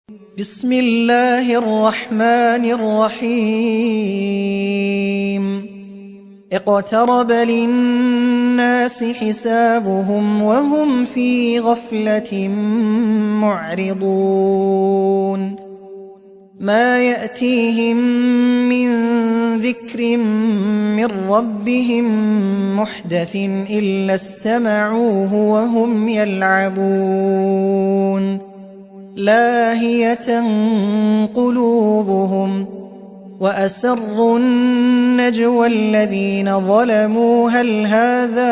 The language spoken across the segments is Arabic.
بسم الله الرحمن الرحيم اقترب للناس حسابهم وهم في غفلة معرضون ما يأتيهم من ذكر من ربهم محدث إلا استمعوه وهم يلعبون لاهية قلوبهم وأسروا النجوى الذين ظلموا هل هذا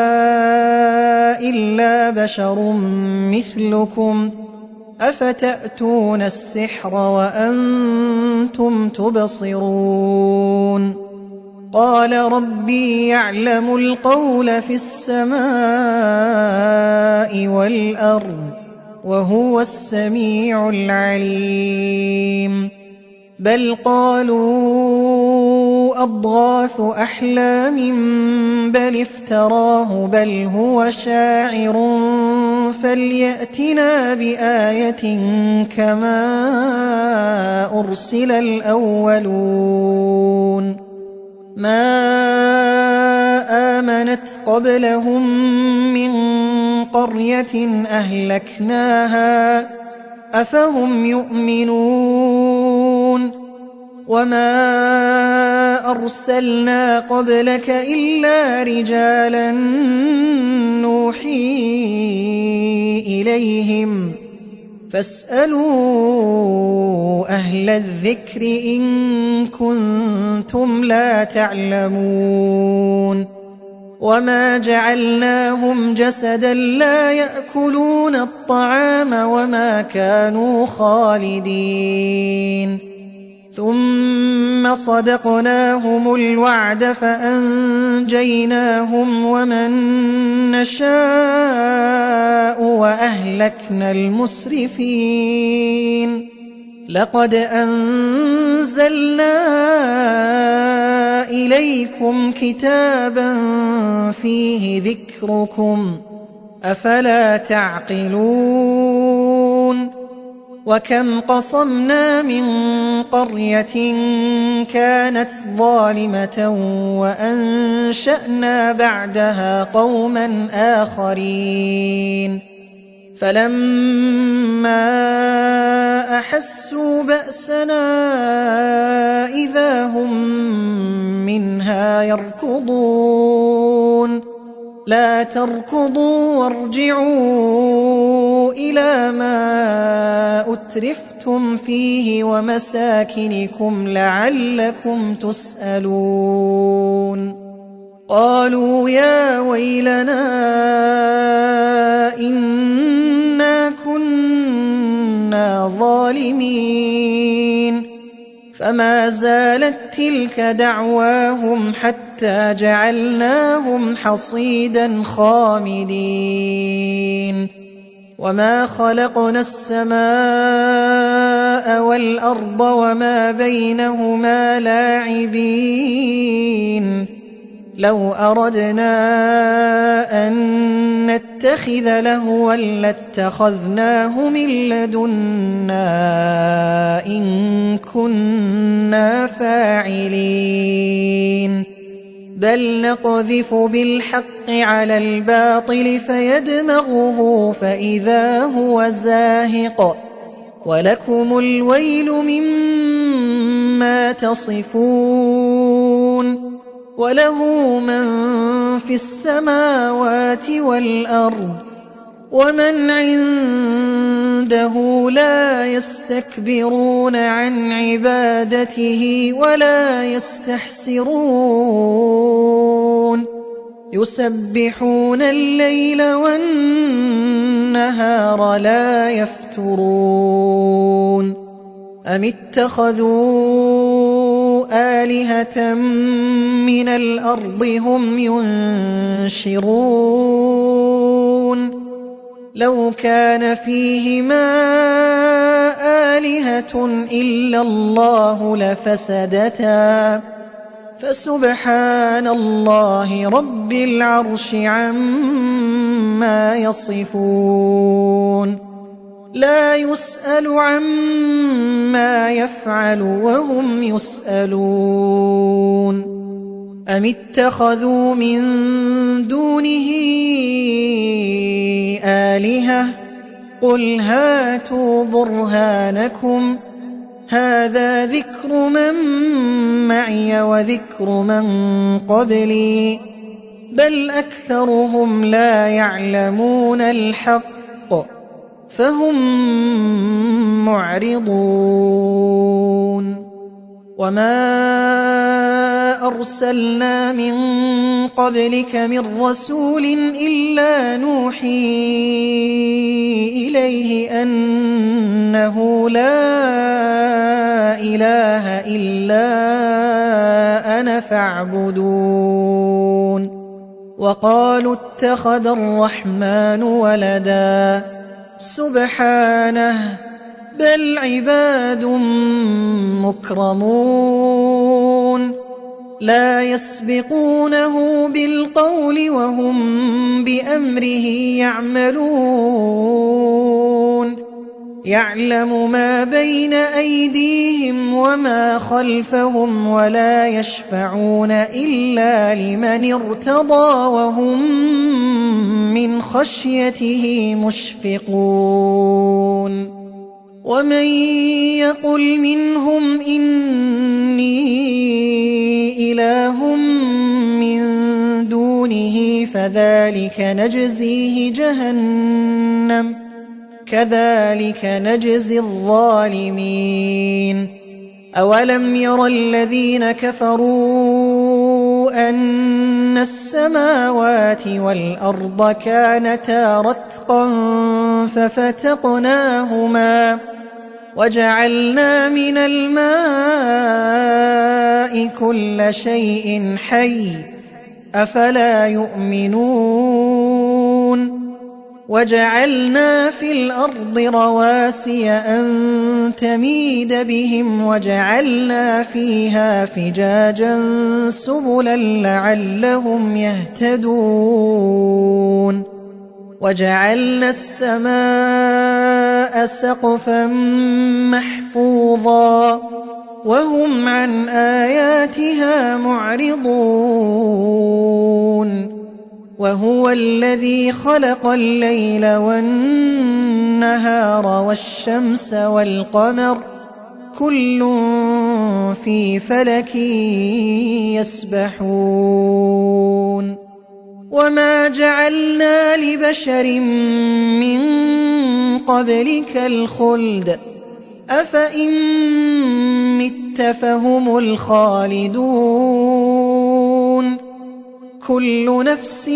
إلا بشر مثلكم أفتأتون السحر وأنتم تبصرون قال ربي يعلم القول في السماء والأرض وهو السميع العليم بل قالوا أضغاث أحلام بل افتراه بل هو شاعر فليأتنا بآية كما أرسل الأولون ما آمنت قبلهم من قرية أهلكناها أفهم يؤمنون وما أرسلنا قبلك إلا رجالا نوحي إليهم فاسألوا أهل الذكر إن كنتم لا تعلمون وما جعلناهم جسدا لا يأكلون الطعام وما كانوا خالدين ثم صدقناهم الوعد فأنجيناهم ومن نشاء وأهلكنا المسرفين لقد أنزلنا إليكم كتابا فيه ذكركم أفلا تعقلون وكم قصمنا من قرية كانت ظالمة وأنشأنا بعدها قوما آخرين فلما أحسوا بأسنا إذا هم منها يركضون لا تركضوا وارجعوا إلى ما أترفتم فيه ومساكنكم لعلكم تسألون قالوا يا ويلنا إنا كنا ظالمين فما زالت تلك دعواهم حتى جعلناهم حصيدا خامدين وما خلقنا السماء والأرض وما بينهما لاعبين لو أردنا أن نتخذ لهوا لاتخذناه من لدنا إن كنا فاعلين بل نقذف بالحق على الباطل فيدمغه فإذا هو زاهق ولكم الويل مما تصفون وله من في السماوات والأرض ومن عنده لا يستكبرون عن عبادته ولا يستحسرون يسبحون الليل والنهار لا يفترون أم اتخذوا آلهة من الأرض هم ينشرون لو كان فيهما آلهة إلا الله لفسدتا فسبحان الله رب العرش عما يصفون لا يسأل عما ما يفعل وهم يسألون أم اتخذوا من دونه آلهة قل هاتوا برهانكم هذا ذكر من معي وذكر من قبلي بل أكثرهم لا يعلمون الحق فهم معرضون وما أرسلنا من قبلك من رسول إلا نوحي إليه أنه لا إله إلا أنا فاعبدون وقالوا اتخذ الرحمن ولدا سبحانه بل عباد مكرمون لا يسبقونه بالقول وهم بأمره يعملون يعلم ما بين أيديهم وما خلفهم ولا يشفعون إلا لمن ارتضى وهم من خشيته مشفقون ومن يقل منهم إني إله من دونه فذلك نجزيه جهنم كذلك نجزي الظالمين أولم ير الذين كفروا أن السماوات والأرض كانتا رتقا ففتقناهما وجعلنا من الماء كل شيء حي أفلا يؤمنون وجعلنا في الأرض رواسي أن تميد بهم وجعلنا فيها فجاجا سبلا لعلهم يهتدون وجعلنا السماء سقفا محفوظا وهم عن آياتها معرضون وهو الذي خلق الليل والنهار والشمس والقمر كل في فلك يسبحون وما جعلنا لبشر من قبلك الخلد أفإن مت فهم الخالدون كل نفس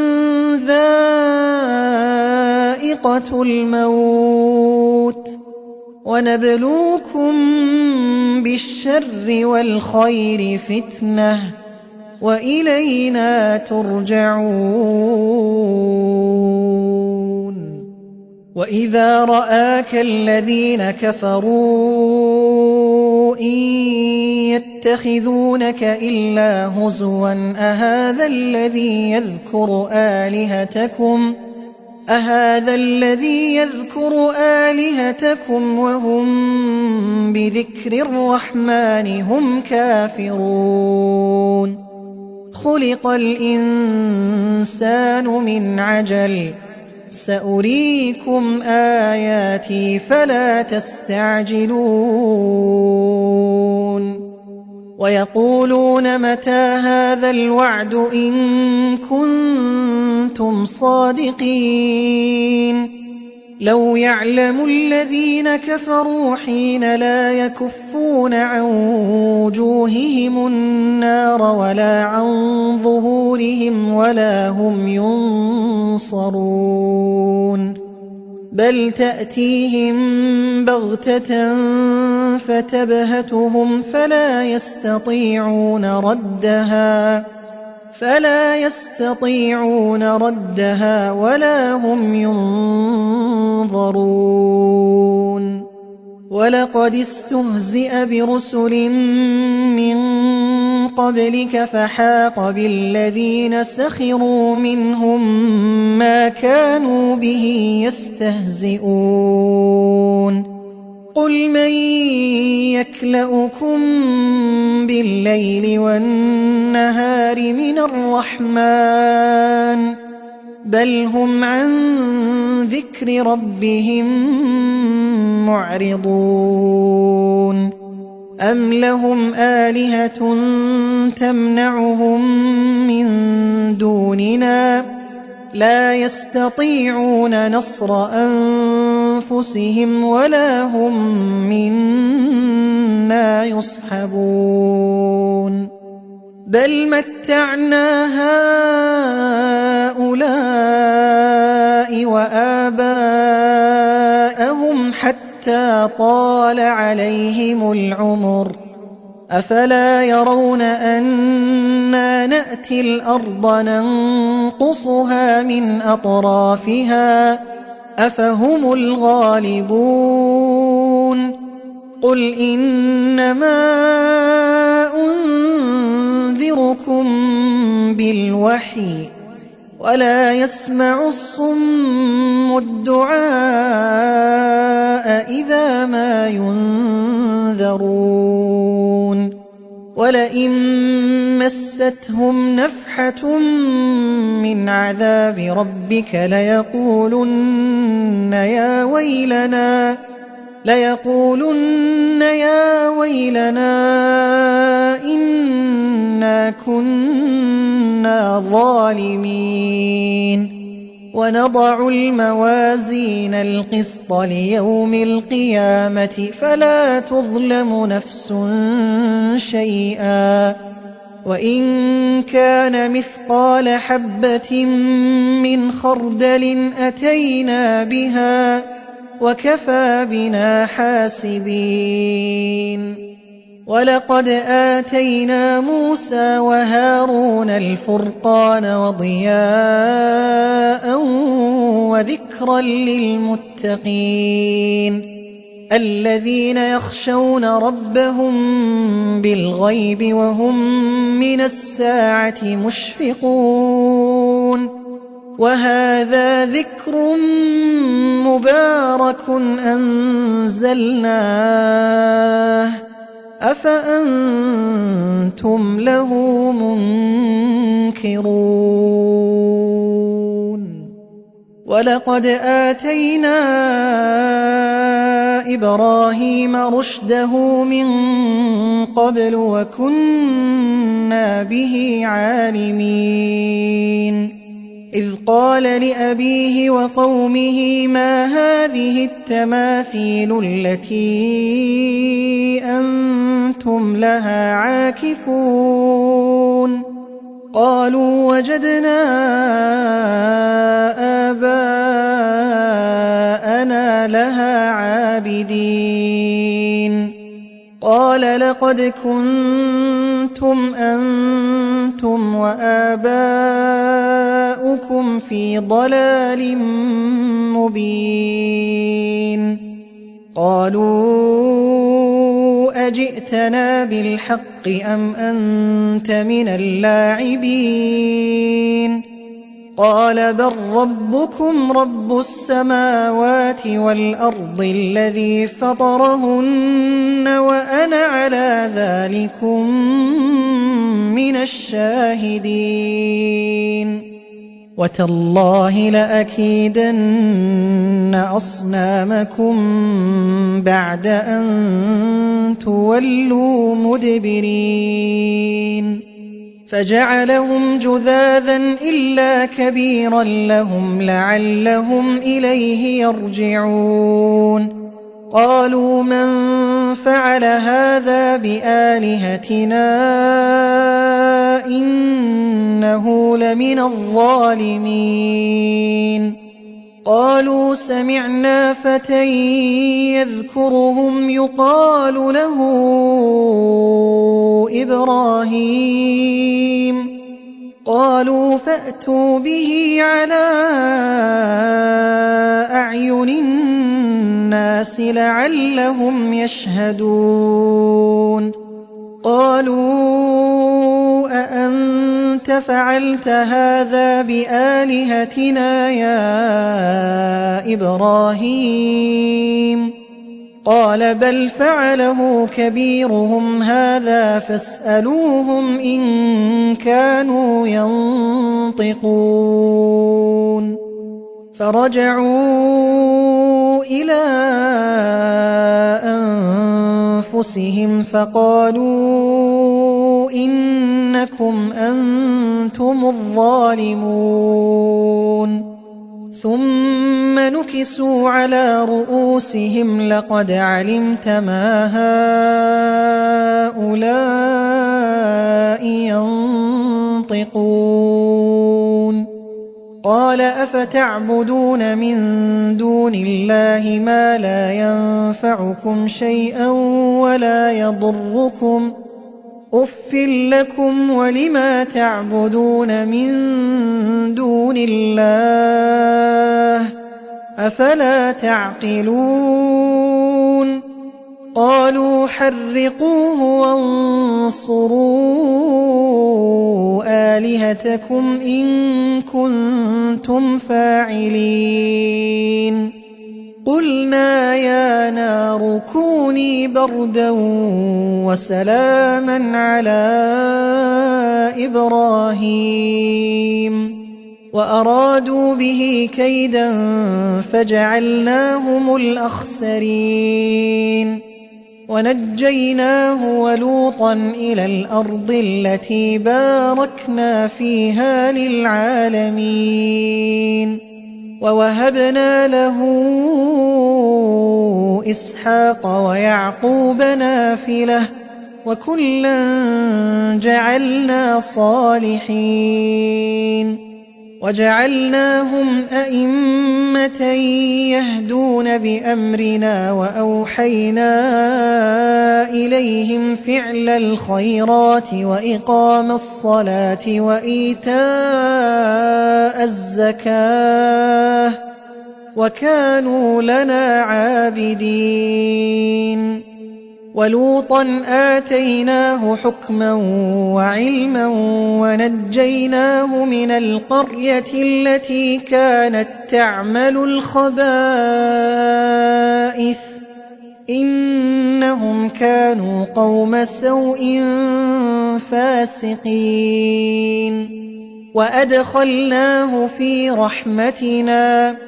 ذائقة الموت ونبلوكم بالشر والخير فتنة وإلينا ترجعون وإذا رآك الذين كفروا إن يتخذونك إلا هزوا أهذا الذي يذكر آلهتكم وهم بذكر الرحمن هم كافرون خلق الإنسان من عجل سأريكم آياتي فلا تستعجلون ويقولون متى هذا الوعد إن كنتم صادقين لو يعلم الذين كفروا حين لا يكفون عن وجوههم النار ولا عن ظهورهم ولا هم ينصرون بل تأتيهم بغتة فتبهتهم فلا يستطيعون ردها ولا هم ينظرون ولقد استهزئ برسل من قبلك فحاق بالذين سخروا منهم ما كانوا به يستهزئون قل من يكلؤكم بالليل والنهار من الرحمن بل هم عن ذكر ربهم معرضون أم لهم آلهة تمنعهم من دوننا لا يستطيعون نصر أنفسهم ولا هم منا يصحبون بل متعنا هؤلاء وآباءهم حتى طال عليهم العمر أفلا يرون أنا نأتي الأرض ننقصها من أطرافها أفهم الغالبون قل إنما أنذركم بالوحي ولا يسمع الصم الدعاء إذا ما ينذرون ولئن مستهم نفحة من عذاب ربك ليقولن يا ويلنا إنا كنا ظالمين ونضع الموازين القسط ليوم القيامة فلا تظلم نفس شيئا وإن كان مثقال حبة من خردل أتينا بها وكفى بنا حاسبين ولقد آتينا موسى وهارون الفرقان وضياء وذكرا للمتقين الذين يخشون ربهم بالغيب وهم من الساعة مشفقون وهذا ذكر مبارك أنزلناه أفأنتم له منكرون ولقد آتينا إبراهيم رشده من قبل وكنا به عالمين إذ قال لأبيه وقومه ما هذه التماثيل التي أنتم لها عاكفون قالوا وجدنا آباءنا لها عابدين قال لقد كنتم أنتم وآباؤكم في ضلال مبين قالوا أجئتنا بالحق أم أنت من اللاعبين قال بل ربكم رب السماوات والأرض الذي فطرهن وأنا على ذلكم من الشاهدين وتالله لأكيدن أصنامكم بعد أن تولوا مدبرين فجعلهم جذاذا إلا كبيرا لهم لعلهم إليه يرجعون قالوا من فعل هذا بآلهتنا إنه لمن الظالمين قالوا سمعنا فتى يذكرهم يقال له إبراهيم قالوا فأتوا به على أعين الناس لعلهم يشهدون قالوا أأنت فعلت هذا بآلهتنا يا إبراهيم قال بل فعله كبيرهم هذا فاسألوهم إن كانوا ينطقون فرجعوا إلى أنفسهم فقالوا إنكم أنتم الظالمون ثم نكسوا على رؤوسهم لقد علمت ما هؤلاء ينطقون قال أفتعبدون من دون الله ما لا ينفعكم شيئا ولا يضركم أف لكم ولما تعبدون من دون الله أفلا تعقلون قالوا حرقوه وانصروا آلهتكم إن كنتم فاعلين قلنا يا نار كوني بردا وسلاما على إبراهيم وأرادوا به كيدا فجعلناهم الأخسرين ونجيناه ولوطا إلى الأرض التي باركنا فيها للعالمين ووهبنا له إسحاق ويعقوب نافلة وكلا جعلنا صالحين وجعلناهم أئمة يهدون بأمرنا وأوحينا إليهم فعل الخيرات وإقام الصلاة وإيتاء الزكاة وكانوا لنا عابدين ولوطا آتيناه حكما وعلما ونجيناه من القرية التي كانت تعمل الخبائث إنهم كانوا قوم سوء فاسقين وأدخلناه في رحمتنا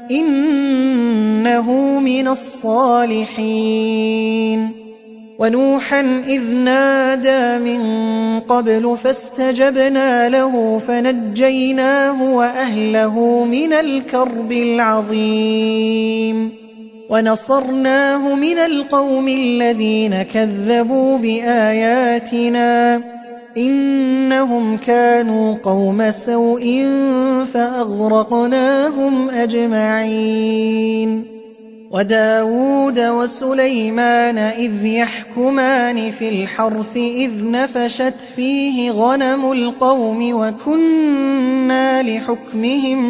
إنه من الصالحين ونوحا إذ نادى من قبل فاستجبنا له فنجيناه وأهله من الكرب العظيم ونصرناه من القوم الذين كذبوا بآياتنا إنهم كانوا قوم سوء فأغرقناهم أجمعين وداود وسليمان إذ يحكمان في الحرث إذ نفشت فيه غنم القوم وكنا لحكمهم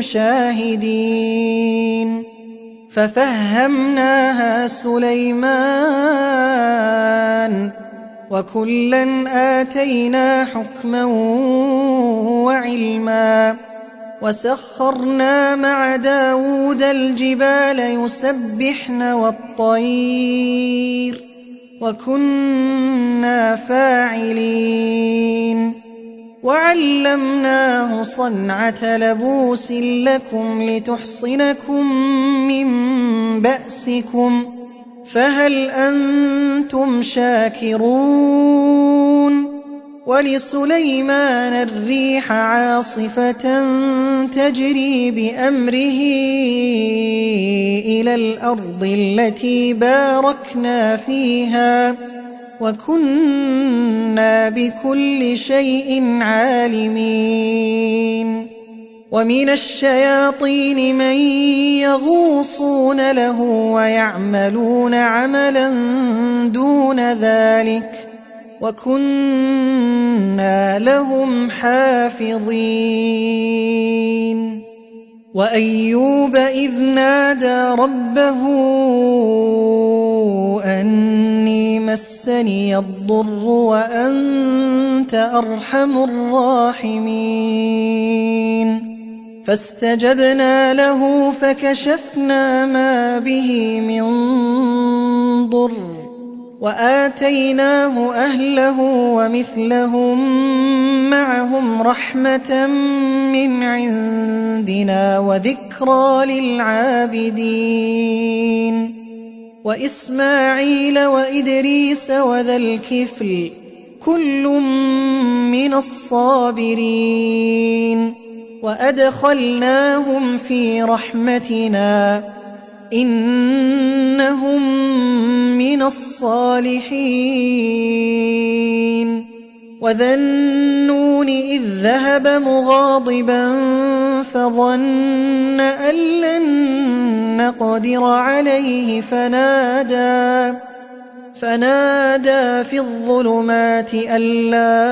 شاهدين ففهمناها سليمان وكلا آتينا حكما وعلما وسخرنا مع داود الجبال يسبحن والطير وكنا فاعلين وعلمناه صنعة لبوس لكم لتحصنكم من بأسكم فهل أنتم شاكرون ولسليمان الريح عاصفة تجري بأمره إلى الأرض التي باركنا فيها وكنا بكل شيء عالمين ومن الشياطين من يغوصون له ويعملون عملا دون ذلك وكنا لهم حافظين وأيوب إذ نادى ربه أني مسني الضر وأنت أرحم الراحمين فاستجبنا له فكشفنا ما به من ضر وآتيناه أهله ومثلهم معهم رحمة من عندنا وذكرى للعابدين وإسماعيل وإدريس وذا الكفل كل من الصابرين وأدخلناهم في رحمتنا إنهم من الصالحين وذا النون إذ ذهب مغاضبا فظن أن لن نقدر عليه فنادى في الظلمات أن لا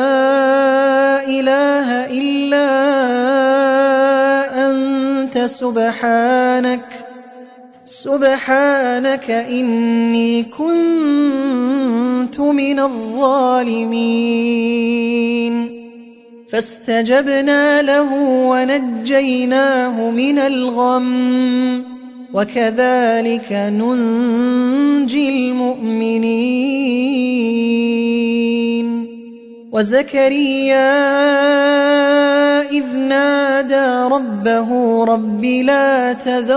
إله إلا أنت سبحانك إني كنت من الظالمين فاستجبنا له ونجيناه من الغم وكذلك ننجي المؤمنين وزكريا إذ نادى ربه رب لا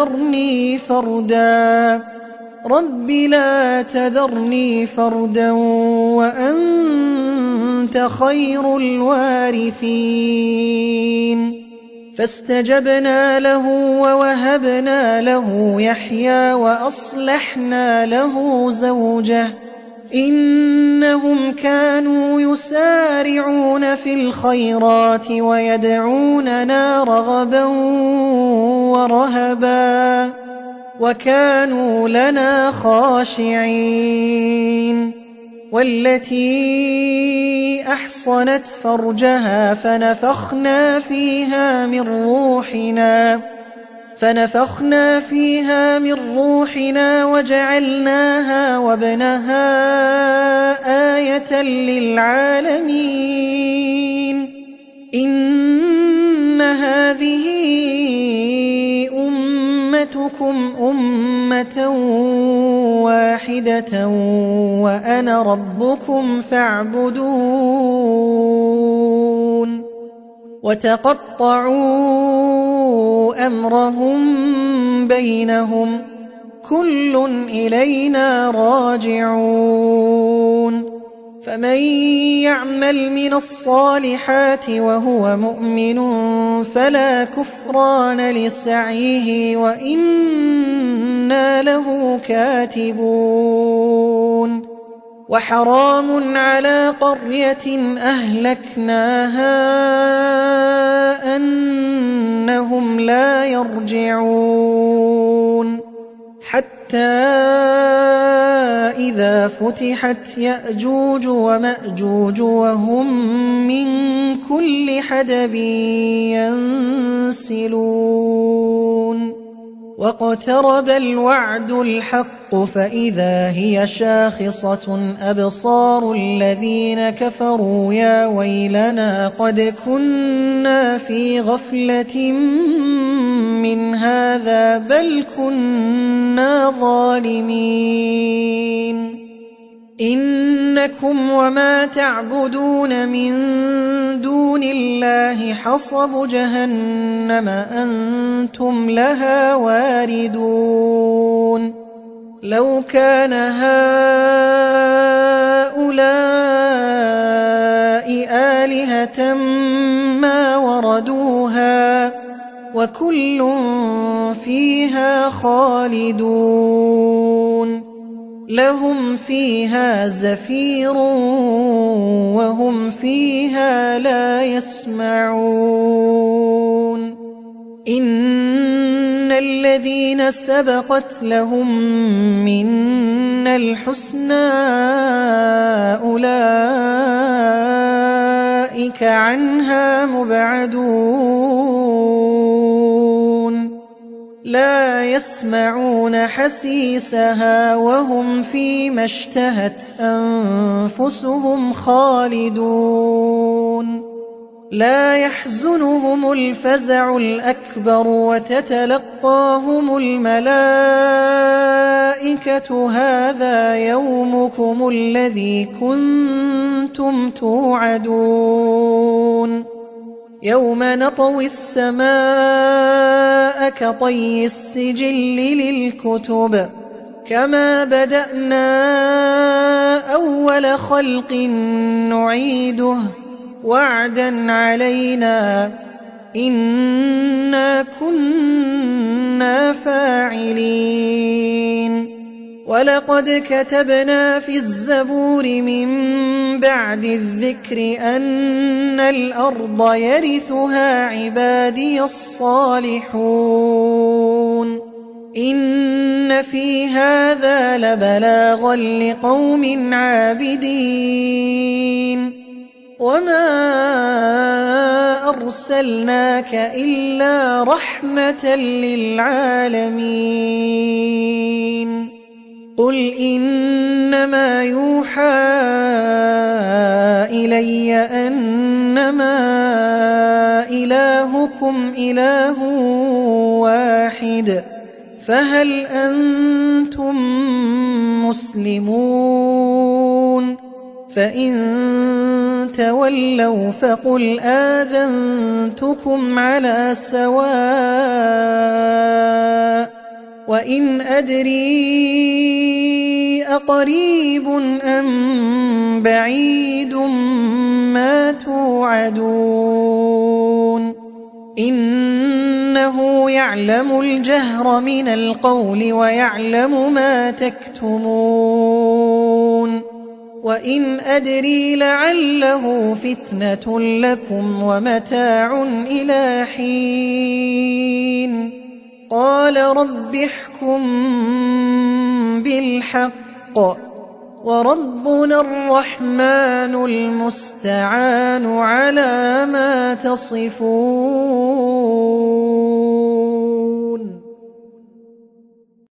تذرني فردا وأنت خير الوارثين فاستجبنا له ووهبنا له يحيى وأصلحنا له زوجه إنهم كانوا يسارعون في الخيرات ويدعوننا رغبا ورهبا وكانوا لنا خاشعين والتي أحصنت فرجها فنفخنا فيها من روحنا وجعلناها وابنها آية للعالمين إن هذه أمتكم أمة واحدة وأنا ربكم فاعبدون وتقطعوا أمرهم بينهم كل إلينا راجعون فمن يعمل من الصالحات وهو مؤمن فلا كفران لسعيه وإنا له كاتبون وحرام على قرية أهلكناها أنهم لا يرجعون حتى إذا فتحت يأجوج ومأجوج وهم من كل حدب ينسلون واقترب الوعد الحق فإذا هي شاخصة أبصار الذين كفروا يا ويلنا قد كنا في غفلة من هذا بل كنا ظالمين إنكم وما تعبدون من دون الله حصب جهنم أنتم لها واردون لو كان هؤلاء آلهة ما وردوها وكل فيها خالدون لهم فيها زفير وهم فيها لا يسمعون إن الذين سبقت لهم منا الحسنى أولئك عنها مبعدون لا يسمعون حسيسها وهم فيما اشتهت أنفسهم خالدون لا يحزنهم الفزع الأكبر وتتلقاهم الملائكة هذا يومكم الذي كنتم توعدون يوم نطوي السماء كطي السجل للكتب كما بدأنا أول خلق نعيده وعدا علينا إنا كنا فاعلين ولقد كتبنا في الزبور من بعد الذكر أن الأرض يرثها عبادي الصالحون إن في هذا لبلاغا لقوم عابدين وما أرسلناك إلا رحمة للعالمين قل إنما يوحى إلي أنما إلهكم إله واحد فهل أنتم مسلمون فإن تولوا فقل آذنتكم على سواء وإن أدري أقريب أم بعيد ما توعدون إنه يعلم الجهر من القول ويعلم ما تكتمون وإن أدري لعله فتنة لكم ومتاع إلى حين قال رب احكم بالحق وربنا الرحمن المستعان على ما تصفون.